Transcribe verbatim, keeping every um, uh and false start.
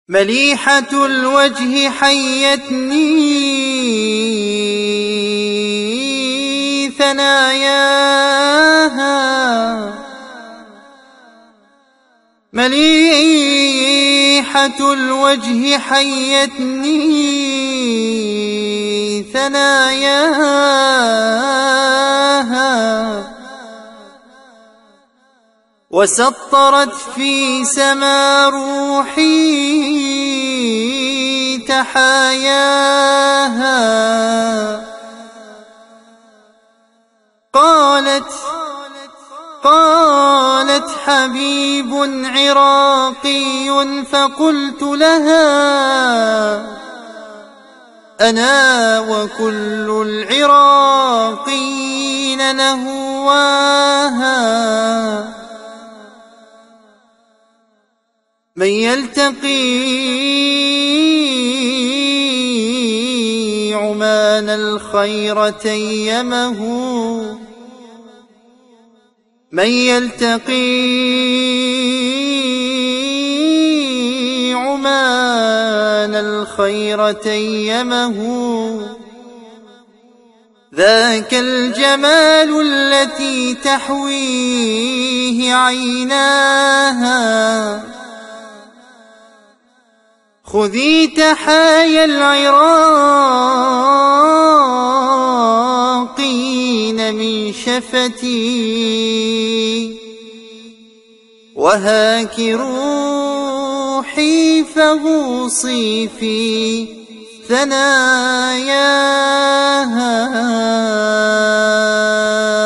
مليحة الوجه حيتني ثناياها، مليحة الوجه حيتني ثناياها، وسطرت في سما روحي تحاياها. قالت قالت حبيب عراقي، فقلت لها أنا وكل العراقيين نهواها. من يلتقي عمان الخير تيمه، من يلتقي عمان الخير تيمه، ذاك الجمال التي تحويه عيناها. خذي تحايا العراقين من شفتي، وهاك روحي فغوصي في ثناياها.